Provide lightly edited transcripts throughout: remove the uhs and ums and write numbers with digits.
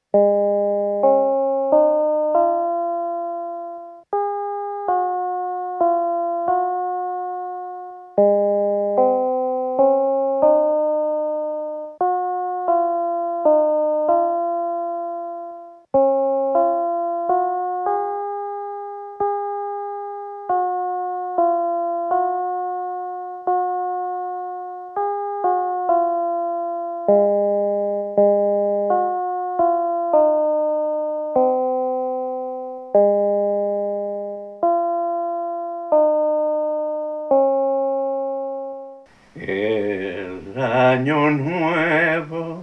El año nuevo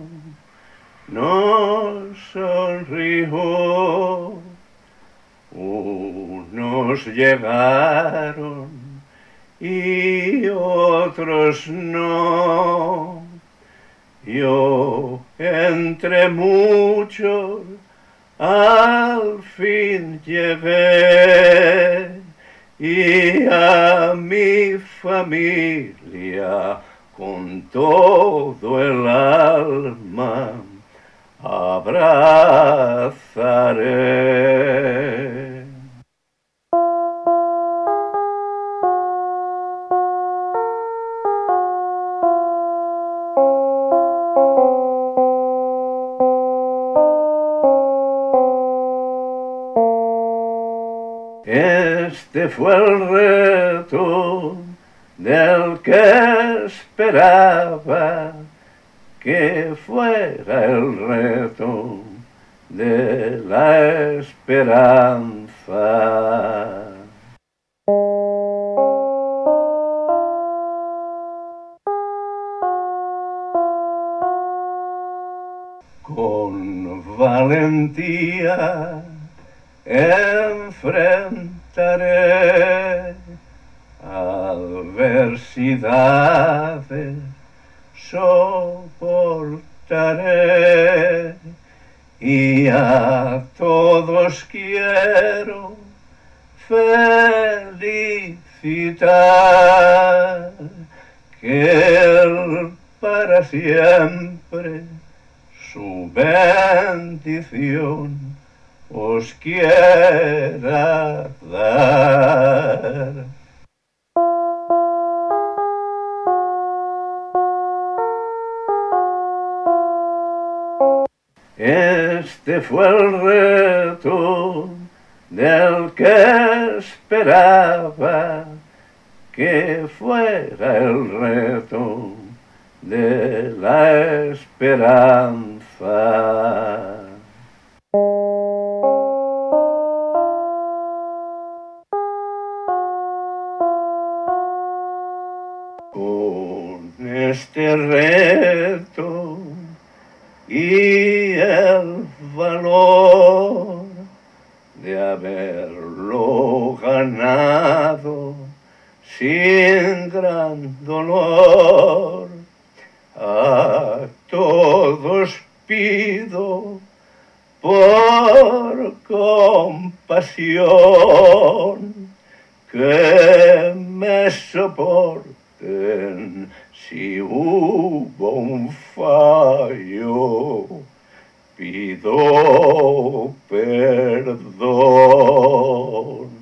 nos sonrió, unos llegaron y otros no. Yo entre muchos al fin llegué y a mi familia con todo el alma abrazaré. Este fue el reto del que esperaba que fuera el reto de la esperanza. Con valentía enfrentaré adversidades, soportaré y a todos quiero felicitar, que Él para siempre su bendición os quiera dar. Este fue el reto del que esperaba que fuera el reto de la esperanza. Con este reto y el valor de haberlo ganado sin gran dolor, a todos pido por compasión que me soporten si hubo un fallo. Pido perdón.